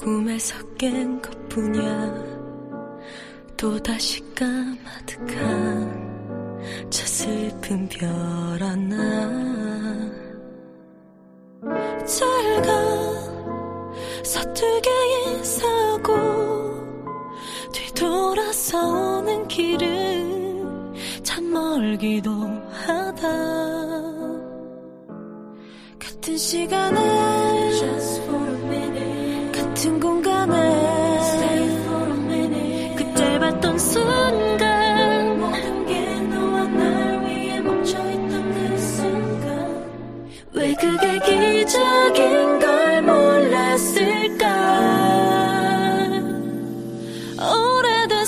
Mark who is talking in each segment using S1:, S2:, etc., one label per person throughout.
S1: 꿈에서 깬 것뿐이야. 또다시 까마득한 저 슬픈 별 하나. 잘 가 서툴게 인사하고 뒤돌아서 오는 길은 참 멀기도 하다. 같은 시간에 Just for a minute. 같은 공간에 Stay for a minute. 그 짧았던 순간 모든 게 너와 날 위해 멈춰있던 그 순간 왜 그게 기적인 걸 몰랐을까. 오래된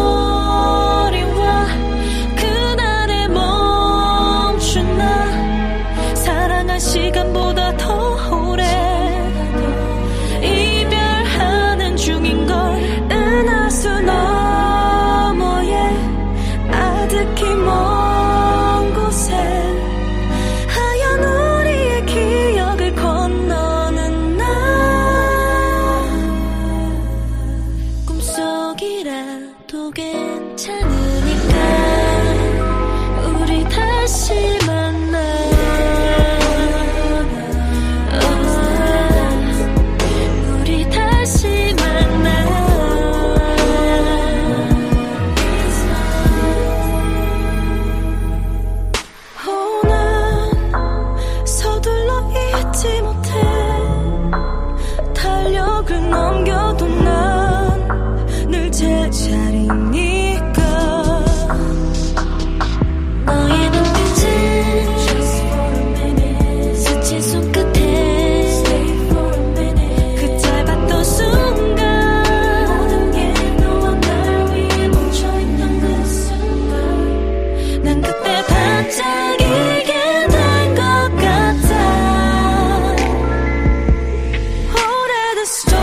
S1: 스토리와 그날의 멈춘 나 사랑한 시간보다 더 오래 이별하는 중인 걸 은하수 너머에 아득히 먼 곳에 하얀 우리의 기억을 건너는 나. 꿈속이라도 괜찮으니까 우리 다시 만나. 우리 다시 만나. 난 서둘러 잊지 못해. 달력을 넘겨도 난 늘 제자리니까. 너의 눈빛은 Just for a minute. 스친 손끝에 Stay for a minute. 그 짧았던 순간 모든 게 너와 날 위해 멈춰있던 그 순간 난 그때 반짝이게 된 것 같아. 오래된 스토리